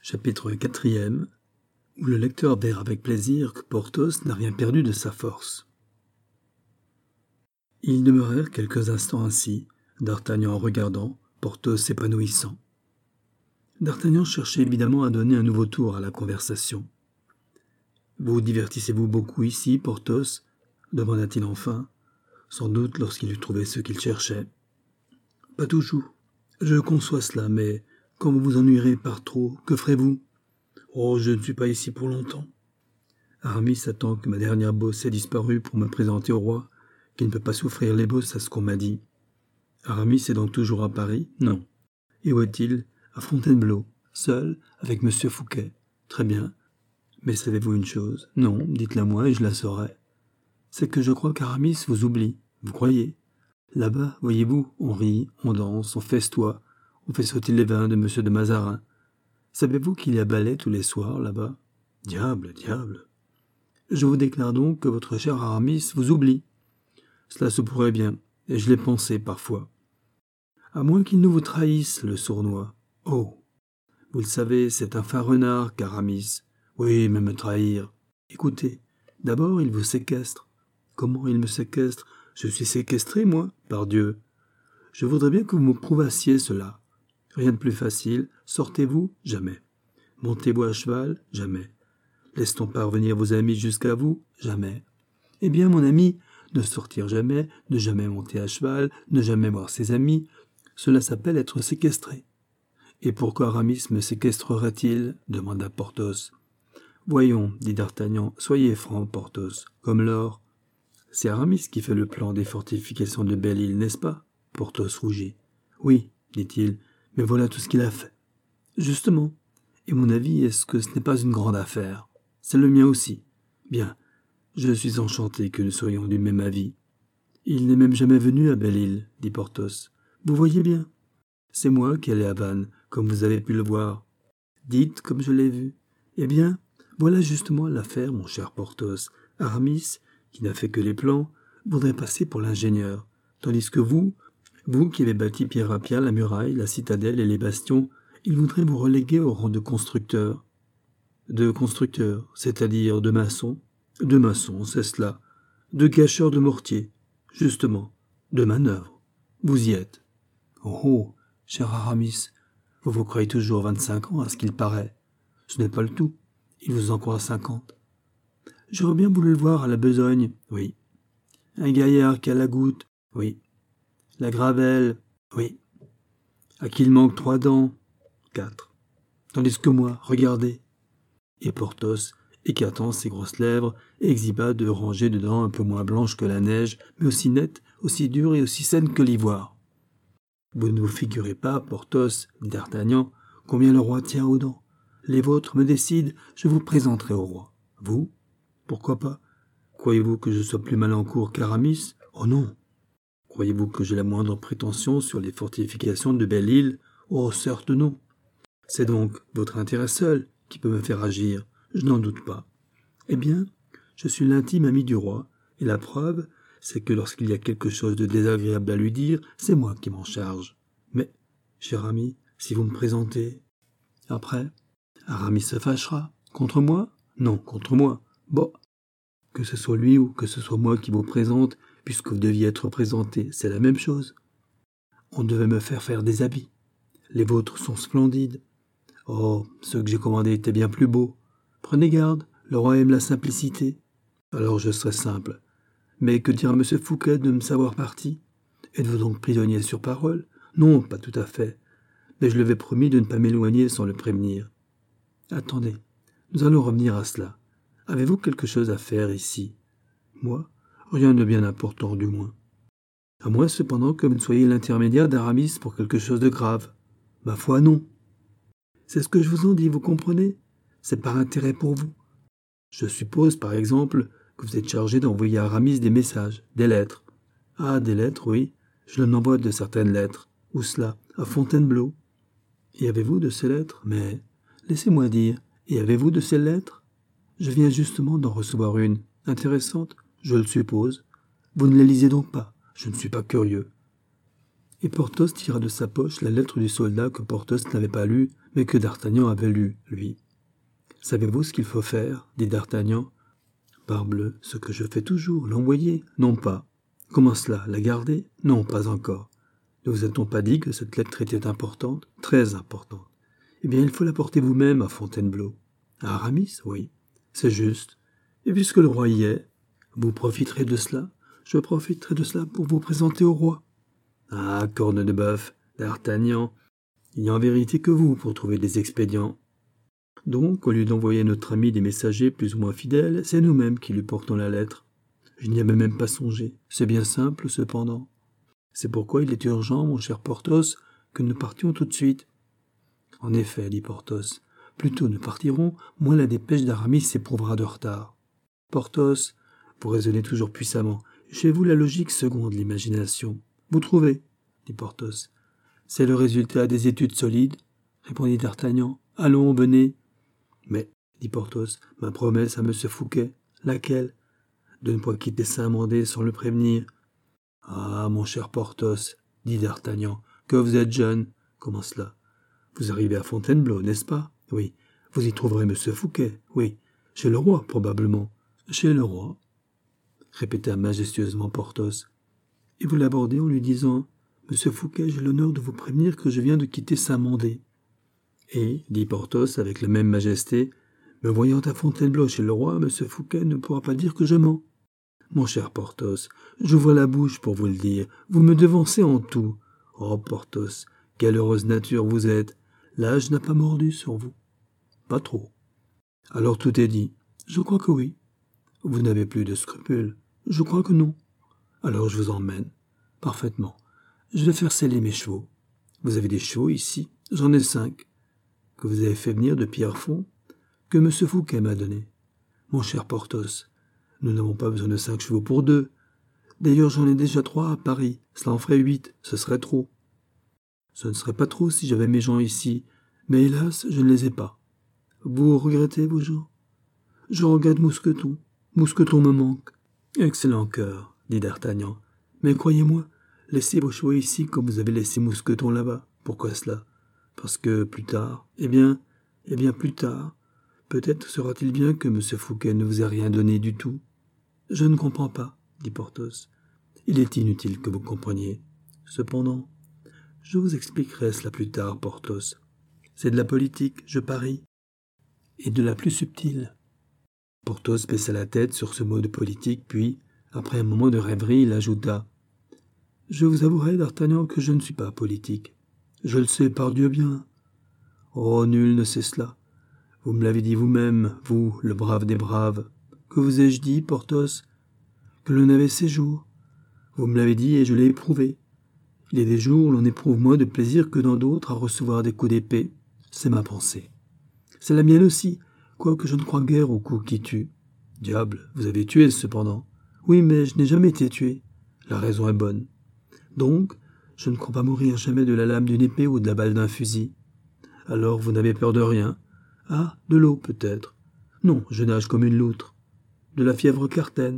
Chapitre 4, où le lecteur verra avec plaisir que Porthos n'a rien perdu de sa force. Ils demeurèrent quelques instants ainsi, D'Artagnan regardant, Porthos s'épanouissant. D'Artagnan cherchait évidemment à donner un nouveau tour à la conversation. « Vous divertissez-vous beaucoup ici, Porthos » demanda-t-il enfin, sans doute lorsqu'il eut trouvé ce qu'il cherchait. « Pas toujours. Je conçois cela, mais quand vous vous ennuierez par trop, que ferez-vous ? » « Oh, je ne suis pas ici pour longtemps. Aramis attend que ma dernière bosse ait disparu pour me présenter au roi, qui ne peut pas souffrir les bosses à ce qu'on m'a dit. Aramis est donc toujours à Paris ? Non. Et où est-il ? À Fontainebleau, seul, avec M. Fouquet. Très bien. Mais savez-vous une chose ? Non, dites-la moi et je la saurai. C'est que je crois qu'Aramis vous oublie. Vous croyez ? Là-bas, voyez-vous, on rit, on danse, on festoie, on fait sauter les vins de M. de Mazarin. Savez-vous qu'il y a ballet tous les soirs, là-bas ? Diable, diable. Je vous déclare donc que votre cher Aramis vous oublie. Cela se pourrait bien, et je l'ai pensé parfois. À moins qu'il ne vous trahisse, le sournois. Oh ! Vous le savez, c'est un fin renard qu'Aramis. Oui, mais me trahir. Écoutez, d'abord il vous séquestre. Comment il me séquestre ? Je suis séquestré, moi, par Dieu. Je voudrais bien que vous me prouvassiez cela. Rien de plus facile. Sortez-vous ? Jamais. Montez-vous à cheval ? Jamais. Laisse-t-on parvenir vos amis jusqu'à vous ? Jamais. Eh bien, mon ami, ne sortir jamais, ne jamais monter à cheval, ne jamais voir ses amis, cela s'appelle être séquestré. Et pourquoi Aramis me séquestrerait-il ? Demanda Porthos. Voyons, dit D'Artagnan, soyez franc, Porthos, comme l'or. C'est Aramis qui fait le plan des fortifications de Belle-Île, n'est-ce pas ? Porthos rougit. Oui, dit-il, mais voilà tout ce qu'il a fait. Justement. Et mon avis, est-ce que ce n'est pas une grande affaire ? C'est le mien aussi. Bien, je suis enchanté que nous soyons du même avis. Il n'est même jamais venu à Belle-Île, dit Porthos. Vous voyez bien. C'est moi qui allais à Vannes, comme vous avez pu le voir. Dites comme je l'ai vu. Eh bien, voilà justement l'affaire, mon cher Porthos. Aramis, qui n'a fait que les plans, voudrait passer pour l'ingénieur, tandis que vous qui avez bâti pierre à pierre la muraille, la citadelle et les bastions, il voudrait vous reléguer au rang de constructeur. De constructeur, c'est-à-dire de maçon. De maçon, c'est cela. De gâcheur de mortier. Justement, de manœuvre. Vous y êtes. Oh, cher Aramis, vous vous croyez toujours 25 ans à ce qu'il paraît. Ce n'est pas le tout. Il vous en croit 50. J'aurais bien voulu le voir à la besogne. Oui. Un gaillard qui a la goutte. Oui. La gravelle. Oui. À qui il manque 3 dents. 4. Tandis que moi, regardez. Et Porthos, écartant ses grosses lèvres, exhiba 2 rangées de dents un peu moins blanches que la neige, mais aussi nettes, aussi dures et aussi saines que l'ivoire. Vous ne vous figurez pas, Porthos, dit D'Artagnan, combien le roi tient aux dents. Les vôtres me décident, je vous présenterai au roi. Vous ? Pourquoi pas ? Croyez-vous que je sois plus mal en cour qu'Aramis ? Oh non. Croyez-vous que j'ai la moindre prétention sur les fortifications de Belle-Île ? Oh, certes non. C'est donc votre intérêt seul qui peut me faire agir, je n'en doute pas. Eh bien, je suis l'intime ami du roi, et la preuve, c'est que lorsqu'il y a quelque chose de désagréable à lui dire, c'est moi qui m'en charge. Mais, cher ami, si vous me présentez... Après, Aramis se fâchera. Contre moi ? Non, contre moi. Bon, que ce soit lui ou que ce soit moi qui vous présente, puisque vous deviez être présenté, c'est la même chose. On devait me faire des habits. Les vôtres sont splendides. Oh, ceux que j'ai commandés étaient bien plus beaux. Prenez garde, le roi aime la simplicité. Alors je serai simple. Mais que dira M. Fouquet de me savoir parti ? Êtes-vous donc prisonnier sur parole ? Non, pas tout à fait. Mais je lui avais promis de ne pas m'éloigner sans le prévenir. Attendez, nous allons revenir à cela. Avez-vous quelque chose à faire ici ? Moi ? Rien de bien important, du moins. À moins cependant que vous ne soyez l'intermédiaire d'Aramis pour quelque chose de grave. Ma foi, non. C'est ce que je vous en dis, vous comprenez ? C'est par intérêt pour vous. Je suppose, par exemple, que vous êtes chargé d'envoyer à Aramis des messages, des lettres. Ah, des lettres, oui. Je l'en envoie de certaines lettres. Où cela ? À Fontainebleau. Et avez-vous de ces lettres ? Mais, laissez-moi dire, et avez-vous de ces lettres ? Je viens justement d'en recevoir une. Intéressante, je le suppose. Vous ne les lisez donc pas. Je ne suis pas curieux. Et Porthos tira de sa poche la lettre du soldat que Porthos n'avait pas lue, mais que D'Artagnan avait lue, lui. « Savez-vous ce qu'il faut faire » dit D'Artagnan. « Parbleu, ce que je fais toujours, l'envoyer, non pas. Comment cela, la garder? Non, pas encore. Ne vous a-t-on pas dit que cette lettre était importante? Très importante. Eh bien, il faut la porter vous-même à Fontainebleau. À Aramis? Oui. C'est juste. Et puisque le roi y est, vous profiterez de cela? Je profiterai de cela pour vous présenter au roi. Ah, corne de bœuf, D'Artagnan, il n'y a en vérité que vous pour trouver des expédients. Donc, au lieu d'envoyer notre ami des messagers plus ou moins fidèles, c'est nous-mêmes qui lui portons la lettre. Je n'y avais même pas songé. C'est bien simple, cependant. C'est pourquoi il est urgent, mon cher Porthos, que nous partions tout de suite. En effet, dit Porthos, plus tôt nous partirons, moins la dépêche d'Aramis éprouvera de retard. Porthos, vous raisonnez toujours puissamment. Chez vous, la logique seconde l'imagination. Vous trouvez, dit Porthos. C'est le résultat des études solides, répondit D'Artagnan. Allons, venez. Mais, dit Porthos, ma promesse à M. Fouquet, laquelle? De ne pas quitter Saint-Mandé sans le prévenir. Ah, mon cher Porthos, dit D'Artagnan, que vous êtes jeune. Comment cela? Vous arrivez à Fontainebleau, n'est-ce pas? Oui. Vous y trouverez M. Fouquet. Oui. Chez le roi, probablement. Chez le roi, répéta majestueusement Porthos. Et vous l'abordez en lui disant « Monsieur Fouquet, j'ai l'honneur de vous prévenir que je viens de quitter Saint-Mandé. » Et, dit Porthos avec la même majesté, « Me voyant à Fontainebleau chez le roi, Monsieur Fouquet ne pourra pas dire que je mens. » Mon cher Porthos, j'ouvre la bouche pour vous le dire. Vous me devancez en tout. Oh, Porthos, quelle heureuse nature vous êtes. L'âge n'a pas mordu sur vous. Pas trop. Alors tout est dit. Je crois que oui. Vous n'avez plus de scrupules. Je crois que non. Alors je vous emmène. Parfaitement. Je vais faire seller mes chevaux. Vous avez des chevaux ici? J'en ai 5. Que vous avez fait venir de Pierrefonds? Que M. Fouquet m'a donné. Mon cher Porthos, nous n'avons pas besoin de 5 chevaux pour 2. D'ailleurs, j'en ai déjà 3 à Paris. Cela en ferait 8. Ce serait trop. Ce ne serait pas trop si j'avais mes gens ici. Mais hélas, je ne les ai pas. Vous regrettez vos gens? Je regrette Mousqueton. Mousqueton me manque. Excellent cœur, dit D'Artagnan. Mais croyez-moi, laissez vos chevaux ici comme vous avez laissé Mousqueton là-bas. Pourquoi cela? Parce que plus tard, eh bien plus tard, peut-être sera-t-il bien que M. Fouquet ne vous ait rien donné du tout. Je ne comprends pas, dit Porthos. Il est inutile que vous compreniez. Cependant, je vous expliquerai cela plus tard, Porthos. C'est de la politique, je parie, et de la plus subtile. Porthos baissa la tête sur ce mot de politique, puis, après un moment de rêverie, il ajouta « Je vous avouerai, D'Artagnan, que je ne suis pas politique. Je le sais, par Dieu bien. Oh, nul ne sait cela. Vous me l'avez dit vous-même, vous, le brave des braves. Que vous ai-je dit, Porthos? Que l'on avait ses jours. Vous me l'avez dit et je l'ai éprouvé. Il y a des jours où l'on éprouve moins de plaisir que dans d'autres à recevoir des coups d'épée. C'est ma pensée. C'est la mienne aussi, quoique je ne crois guère aux coups qui tuent. Diable, vous avez tué cependant. Oui, mais je n'ai jamais été tué. La raison est bonne. Donc, je ne crois pas mourir jamais de la lame d'une épée ou de la balle d'un fusil. Alors vous n'avez peur de rien. Ah, de l'eau peut-être. Non, je nage comme une loutre. De la fièvre cartaine.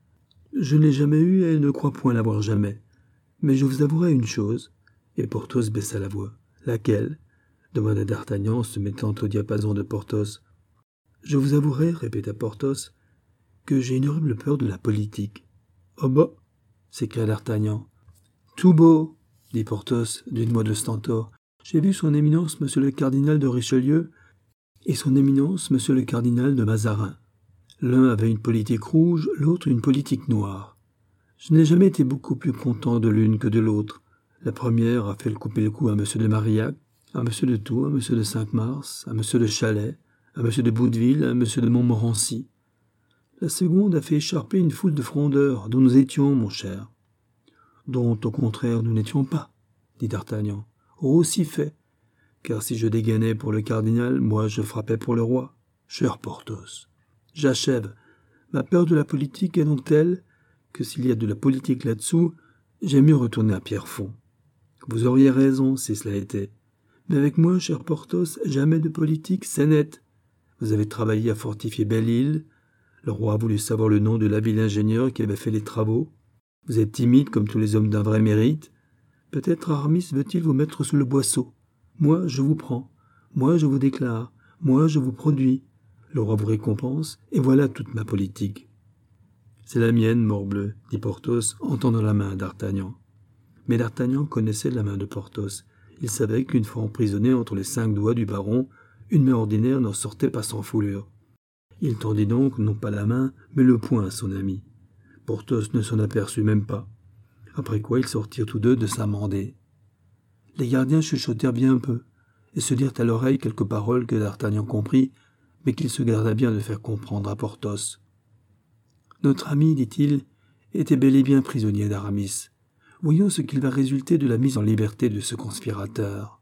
Je ne l'ai jamais eue et ne crois point l'avoir jamais. Mais je vous avouerai une chose. Et Porthos baissa la voix. Laquelle? Demanda D'Artagnan en se mettant au diapason de Porthos. Je vous avouerai, répéta Porthos, que j'ai une horrible peur de la politique. Oh bah, s'écria D'Artagnan. Tout beau, dit Porthos d'une voix de stentor. J'ai vu son éminence monsieur le cardinal de Richelieu et son éminence monsieur le cardinal de Mazarin. L'un avait une politique rouge, l'autre une politique noire. Je n'ai jamais été beaucoup plus content de l'une que de l'autre. La première a fait couper le cou à monsieur de Marillac, à monsieur de Tours, à monsieur de Cinq-Mars, à monsieur de Chalais, à monsieur de Bouteville, à monsieur de Montmorency. La seconde a fait écharper une foule de frondeurs dont nous étions, mon cher. Dont, au contraire, nous n'étions pas, dit D'Artagnan. Oh, si fait, car si je dégainais pour le cardinal, moi je frappais pour le roi. Cher Porthos, j'achève. Ma peur de la politique est donc telle que s'il y a de la politique là-dessous, j'aime mieux retourner à Pierrefonds. Vous auriez raison si cela était. Mais avec moi, cher Porthos, jamais de politique, c'est net. Vous avez travaillé à fortifier Belle-Île. Le roi a voulu savoir le nom de l'habile ingénieur qui avait fait les travaux. Vous êtes timide comme tous les hommes d'un vrai mérite. Peut-être Aramis veut-il vous mettre sous le boisseau. Moi, je vous prends. Moi, je vous déclare. Moi, je vous produis. Le roi vous récompense, et voilà toute ma politique. C'est la mienne, morbleu, dit Porthos en tendant la main à d'Artagnan. Mais d'Artagnan connaissait la main de Porthos. Il savait qu'une fois emprisonné entre les 5 doigts du baron, une main ordinaire n'en sortait pas sans foulure. Il tendit donc non pas la main, mais le poing à son ami. Porthos ne s'en aperçut même pas. Après quoi ils sortirent tous deux de s'amender. Les gardiens chuchotèrent bien peu, et se dirent à l'oreille quelques paroles que d'Artagnan comprit, mais qu'il se garda bien de faire comprendre à Porthos. Notre ami, dit-il, était bel et bien prisonnier d'Aramis. Voyons ce qu'il va résulter de la mise en liberté de ce conspirateur.